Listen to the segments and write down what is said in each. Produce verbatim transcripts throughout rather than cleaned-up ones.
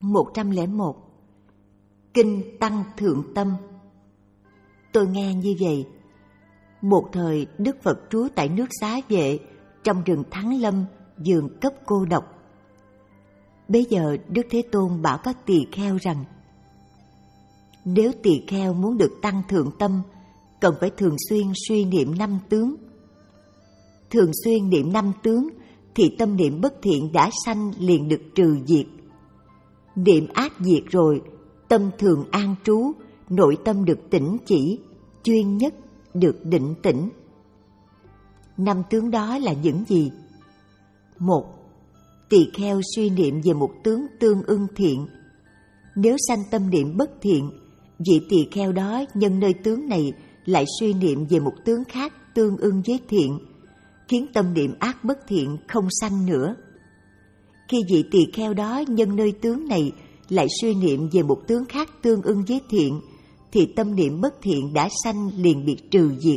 một trăm lẻ một. Kinh Tăng Thượng Tâm. Tôi nghe như vậy. Một thời Đức Phật trú tại nước Xá Vệ, trong rừng Thắng Lâm, vườn cấp cô độc. Bấy giờ Đức Thế Tôn bảo các tỳ kheo rằng: nếu tỳ kheo muốn được tăng thượng tâm, cần phải thường xuyên suy niệm năm tướng. Thường xuyên niệm năm tướng thì tâm niệm bất thiện đã sanh liền được trừ diệt. Niệm ác diệt rồi, tâm thường an trú, nội tâm được tĩnh chỉ, chuyên nhất được định tĩnh. Năm tướng đó là những gì? Một, tỳ kheo suy niệm về một tướng tương ưng thiện. Nếu sanh tâm niệm bất thiện, vị tỳ kheo đó nhân nơi tướng này lại suy niệm về một tướng khác tương ưng với thiện, khiến tâm niệm ác bất thiện không sanh nữa. Khi vị tỳ kheo đó nhân nơi tướng này lại suy niệm về một tướng khác tương ưng với thiện, thì tâm niệm bất thiện đã sanh liền bị trừ diệt.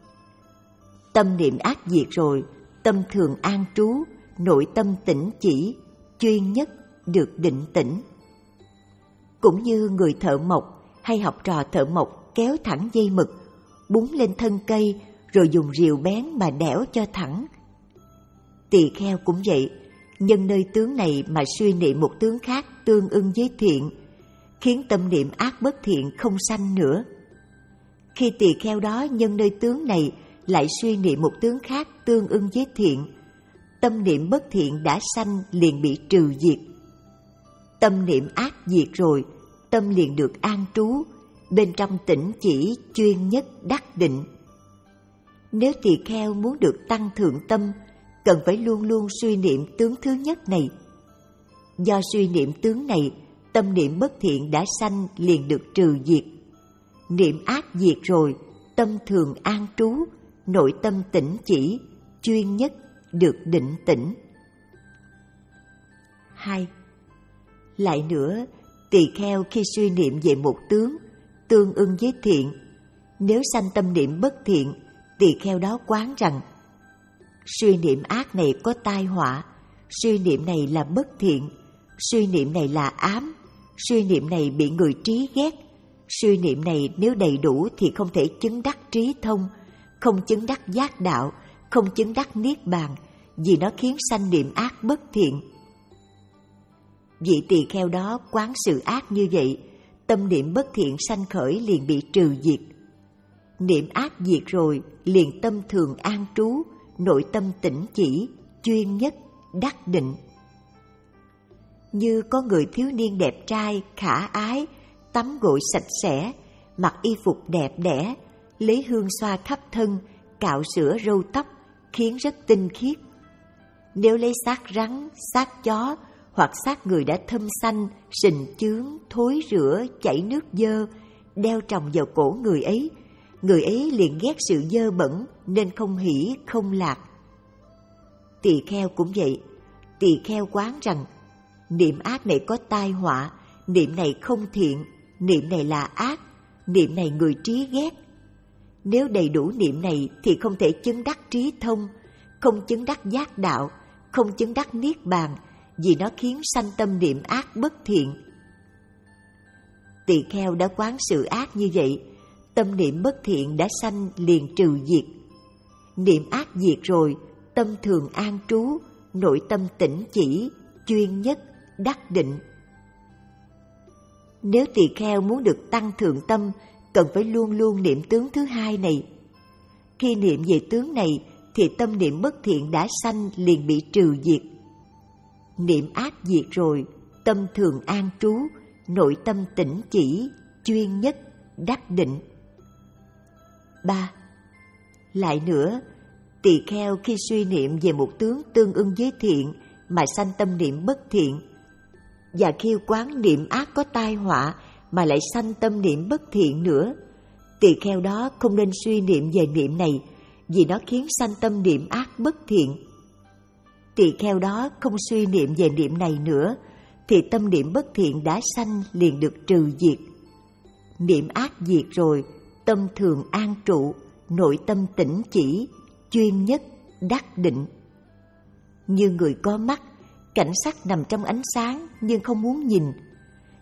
Tâm niệm ác diệt rồi, tâm thường an trú, nội tâm tĩnh chỉ, chuyên nhất được định tĩnh. Cũng như người thợ mộc hay học trò thợ mộc kéo thẳng dây mực, búng lên thân cây rồi dùng rìu bén mà đẽo cho thẳng. Tỳ kheo cũng vậy, nhân nơi tướng này mà suy niệm một tướng khác tương ưng với thiện, khiến tâm niệm ác bất thiện không sanh nữa. Khi tỳ kheo đó nhân nơi tướng này lại suy niệm một tướng khác tương ưng với thiện, tâm niệm bất thiện đã sanh liền bị trừ diệt. Tâm niệm ác diệt rồi, tâm liền được an trú, bên trong tĩnh chỉ, chuyên nhất, đắc định. Nếu tỳ kheo muốn được tăng thượng tâm, cần phải luôn luôn suy niệm tướng thứ nhất này. Do suy niệm tướng này, tâm niệm bất thiện đã sanh liền được trừ diệt. Niệm ác diệt rồi, tâm thường an trú, nội tâm tĩnh chỉ, chuyên nhất, được định tĩnh. Hai. Lại nữa, tỳ kheo khi suy niệm về một tướng tương ưng với thiện, nếu sanh tâm niệm bất thiện, tỳ kheo đó quán rằng: suy niệm ác này có tai họa, suy niệm này là bất thiện, suy niệm này là ám, suy niệm này bị người trí ghét, suy niệm này nếu đầy đủ thì không thể chứng đắc trí thông, không chứng đắc giác đạo, không chứng đắc niết bàn, vì nó khiến sanh niệm ác bất thiện. Vị tỳ kheo đó quán sự ác như vậy, tâm niệm bất thiện sanh khởi liền bị trừ diệt. Niệm ác diệt rồi, liền tâm thường an trú, nội tâm tĩnh chỉ, chuyên nhất, đắc định. Như có người thiếu niên đẹp trai, khả ái, tắm gội sạch sẽ, mặc y phục đẹp đẽ, lấy hương xoa khắp thân, cạo sữa râu tóc, khiến rất tinh khiết. Nếu lấy xác rắn, xác chó hoặc xác người đã thâm xanh, sình chướng, thối rữa, chảy nước dơ, đeo tròng vào cổ người ấy, người ấy liền ghét sự dơ bẩn nên không hỷ, không lạc. Tỳ kheo cũng vậy, tỳ kheo quán rằng: niệm ác này có tai họa, niệm này không thiện, niệm này là ác, niệm này người trí ghét. Nếu đầy đủ niệm này thì không thể chứng đắc trí thông, không chứng đắc giác đạo, không chứng đắc niết bàn, vì nó khiến sanh tâm niệm ác bất thiện. Tỳ kheo đã quán sự ác như vậy, tâm niệm bất thiện đã sanh liền trừ diệt. Niệm ác diệt rồi, tâm thường an trú, nội tâm tĩnh chỉ, chuyên nhất, đắc định. Nếu tỳ kheo muốn được tăng thượng tâm, cần phải luôn luôn niệm tướng thứ hai này. Khi niệm về tướng này thì tâm niệm bất thiện đã sanh liền bị trừ diệt. Niệm ác diệt rồi, tâm thường an trú, nội tâm tĩnh chỉ, chuyên nhất, đắc định. Ba. Lại nữa, tỳ kheo khi suy niệm về một tướng tương ưng với thiện mà sanh tâm niệm bất thiện, và khi quán niệm ác có tai họa mà lại sanh tâm niệm bất thiện nữa, tỳ kheo đó không nên suy niệm về niệm này, vì nó khiến sanh tâm niệm ác bất thiện. Tỳ kheo đó không suy niệm về niệm này nữa, thì tâm niệm bất thiện đã sanh liền được trừ diệt. Niệm ác diệt rồi, tâm thường an trụ, nội tâm tĩnh chỉ, chuyên nhất, đắc định. Như người có mắt, cảnh sắc nằm trong ánh sáng nhưng không muốn nhìn,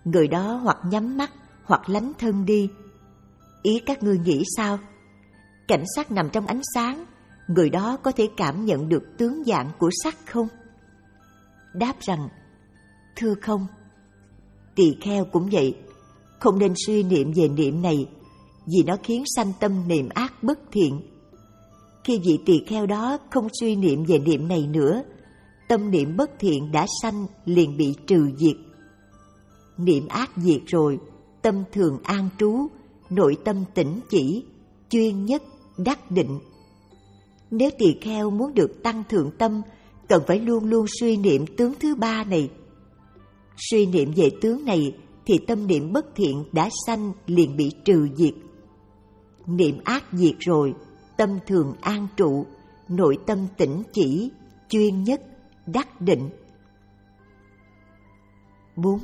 người đó hoặc nhắm mắt hoặc lánh thân đi. Ý các ngươi nghĩ sao? Cảnh sắc nằm trong ánh sáng, người đó có thể cảm nhận được tướng dạng của sắc không? Đáp rằng, thưa không. Tỳ kheo cũng vậy, không nên suy niệm về niệm này, vì nó khiến sanh tâm niệm ác bất thiện. Khi vị tỳ kheo đó không suy niệm về niệm này nữa, tâm niệm bất thiện đã sanh liền bị trừ diệt. Niệm ác diệt rồi, tâm thường an trú, nội tâm tĩnh chỉ, chuyên nhất, đắc định. Nếu tỳ kheo muốn được tăng thượng tâm, cần phải luôn luôn suy niệm tướng thứ ba này. Suy niệm về tướng này thì tâm niệm bất thiện đã sanh liền bị trừ diệt. Niệm ác diệt rồi, tâm thường an trụ, nội tâm tĩnh chỉ, chuyên nhất, đắc định. bốn.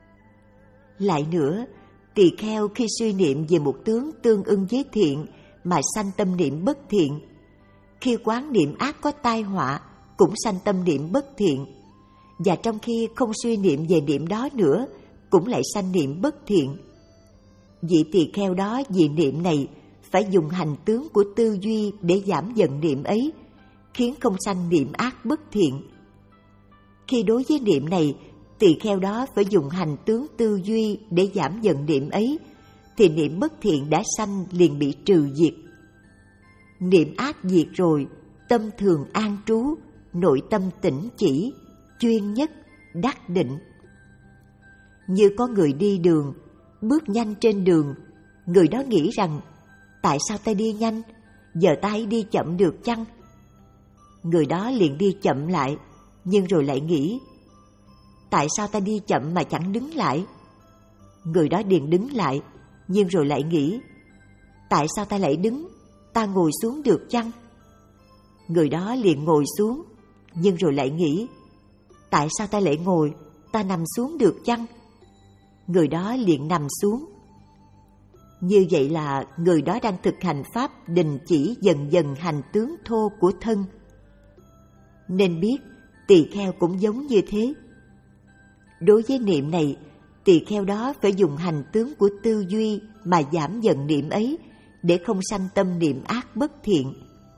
Lại nữa, tỳ kheo khi suy niệm về một tướng tương ưng với thiện mà sanh tâm niệm bất thiện, khi quán niệm ác có tai họa cũng sanh tâm niệm bất thiện, và trong khi không suy niệm về niệm đó nữa cũng lại sanh niệm bất thiện. Vị tỳ kheo đó vì niệm này phải dùng hành tướng của tư duy để giảm dần niệm ấy, khiến không sanh niệm ác bất thiện. Khi đối với niệm này, tỳ kheo đó phải dùng hành tướng tư duy để giảm dần niệm ấy, thì niệm bất thiện đã sanh liền bị trừ diệt. Niệm ác diệt rồi, tâm thường an trú, nội tâm tĩnh chỉ, chuyên nhất, đắc định. Như có người đi đường, bước nhanh trên đường, người đó nghĩ rằng, tại sao ta đi nhanh, giờ ta hãy đi chậm được chăng? Người đó liền đi chậm lại, nhưng rồi lại nghĩ, tại sao ta đi chậm mà chẳng đứng lại? Người đó liền đứng lại, nhưng rồi lại nghĩ, tại sao ta lại đứng, ta ngồi xuống được chăng? Người đó liền ngồi xuống, nhưng rồi lại nghĩ, tại sao ta lại ngồi, ta nằm xuống được chăng? Người đó liền nằm xuống. Như vậy là người đó đang thực hành pháp đình chỉ dần dần hành tướng thô của thân. Nên biết, tỳ kheo cũng giống như thế. Đối với niệm này, tỳ kheo đó phải dùng hành tướng của tư duy mà giảm dần niệm ấy, để không sanh tâm niệm ác bất thiện.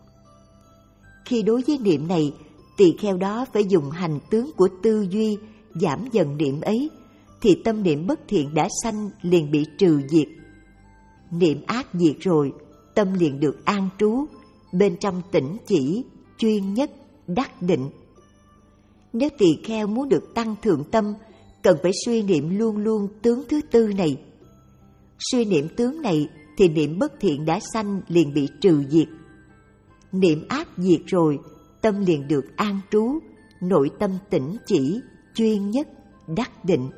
Khi đối với niệm này, tỳ kheo đó phải dùng hành tướng của tư duy giảm dần niệm ấy, thì tâm niệm bất thiện đã sanh liền bị trừ diệt. Niệm ác diệt rồi, tâm liền được an trú, bên trong tĩnh chỉ, chuyên nhất, đắc định. Nếu tỳ kheo muốn được tăng thượng tâm, cần phải suy niệm luôn luôn tướng thứ tư này. Suy niệm tướng này thì niệm bất thiện đã sanh liền bị trừ diệt. Niệm ác diệt rồi, tâm liền được an trú, nội tâm tĩnh chỉ, chuyên nhất, đắc định.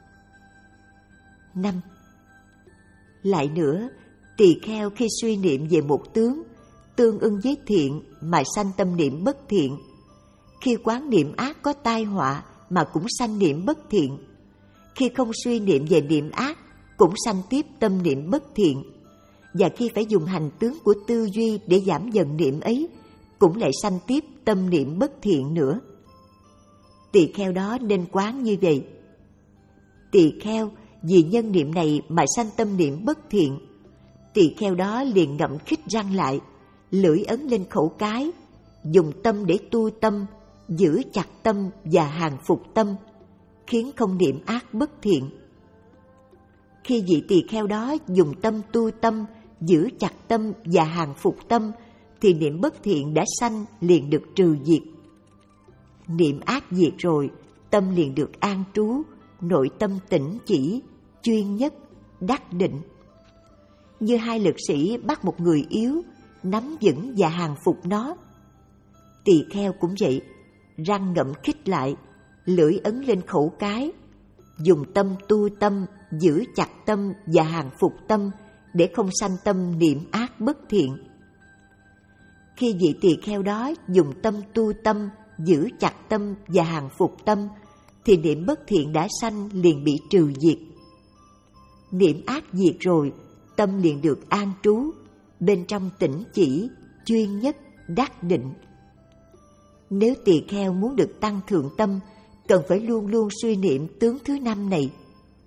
năm. Lại nữa, tỳ kheo khi suy niệm về một tướng tương ưng với thiện mà sanh tâm niệm bất thiện, khi quán niệm ác có tai họa mà cũng sanh niệm bất thiện, khi không suy niệm về niệm ác cũng sanh tiếp tâm niệm bất thiện, và khi phải dùng hành tướng của tư duy để giảm dần niệm ấy, cũng lại sanh tiếp tâm niệm bất thiện nữa. Tỳ kheo đó nên quán như vậy. Tỳ kheo vì nhân niệm này mà sanh tâm niệm bất thiện, tỳ kheo đó liền ngậm khít răng lại, lưỡi ấn lên khẩu cái, dùng tâm để tu tâm, giữ chặt tâm và hàng phục tâm, khiến không niệm ác bất thiện. Khi vị tỳ kheo đó dùng tâm tu tâm, giữ chặt tâm và hàng phục tâm, thì niệm bất thiện đã sanh liền được trừ diệt. Niệm ác diệt rồi, tâm liền được an trú, nội tâm tĩnh chỉ, chuyên nhất, đắc định. Như hai lực sĩ bắt một người yếu, nắm vững và hàng phục nó. Tỳ kheo cũng vậy, răng ngậm khít lại, lưỡi ấn lên khẩu cái, dùng tâm tu tâm, giữ chặt tâm và hàng phục tâm, để không sanh tâm niệm ác bất thiện. Khi vị tỳ kheo đó dùng tâm tu tâm, giữ chặt tâm và hàng phục tâm, thì niệm bất thiện đã sanh liền bị trừ diệt. Niệm ác diệt rồi, tâm liền được an trú, bên trong tĩnh chỉ, chuyên nhất, đắc định. Nếu tỳ kheo muốn được tăng thượng tâm, cần phải luôn luôn suy niệm tướng thứ năm này.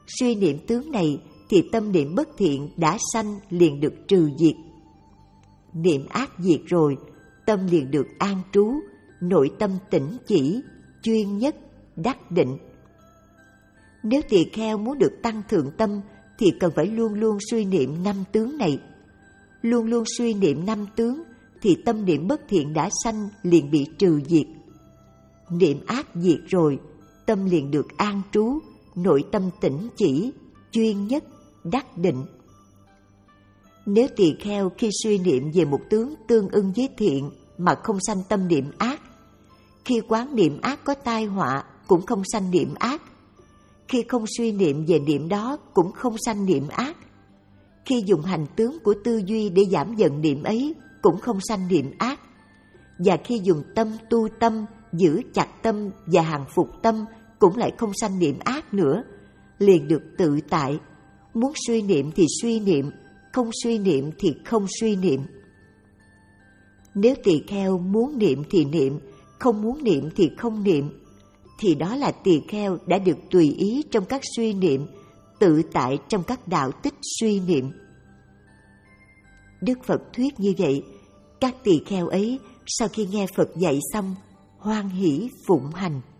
suy niệm tướng này thì tâm niệm bất thiện đã sanh liền được trừ diệt. Niệm ác diệt rồi, tâm liền được an trú, nội tâm tĩnh chỉ, chuyên nhất, đắc định. Nếu tỳ kheo muốn được tăng thượng tâm thì cần phải luôn luôn suy niệm năm tướng này. Luôn luôn suy niệm năm tướng thì tâm niệm bất thiện đã sanh liền bị trừ diệt. Niệm ác diệt rồi, tâm liền được an trú, nội tâm tĩnh chỉ, chuyên nhất, đắc định. Nếu tỳ kheo khi suy niệm về một tướng tương ưng với thiện mà không sanh tâm niệm ác, khi quán niệm ác có tai họa cũng không sanh niệm ác, khi không suy niệm về niệm đó cũng không sanh niệm ác, khi dùng hành tướng của tư duy để giảm dần niệm ấy cũng không sanh niệm ác, và khi dùng tâm tu tâm, giữ chặt tâm và hàng phục tâm cũng lại không sanh niệm ác nữa, liền được tự tại. Muốn suy niệm thì suy niệm, không suy niệm thì không suy niệm. Nếu tỳ kheo muốn niệm thì niệm, không muốn niệm thì không niệm, thì đó là tỳ kheo đã được tùy ý trong các suy niệm, tự tại trong các đạo tích suy niệm. Đức Phật thuyết như vậy, các tỳ kheo ấy sau khi nghe Phật dạy xong, hoan hỷ phụng hành.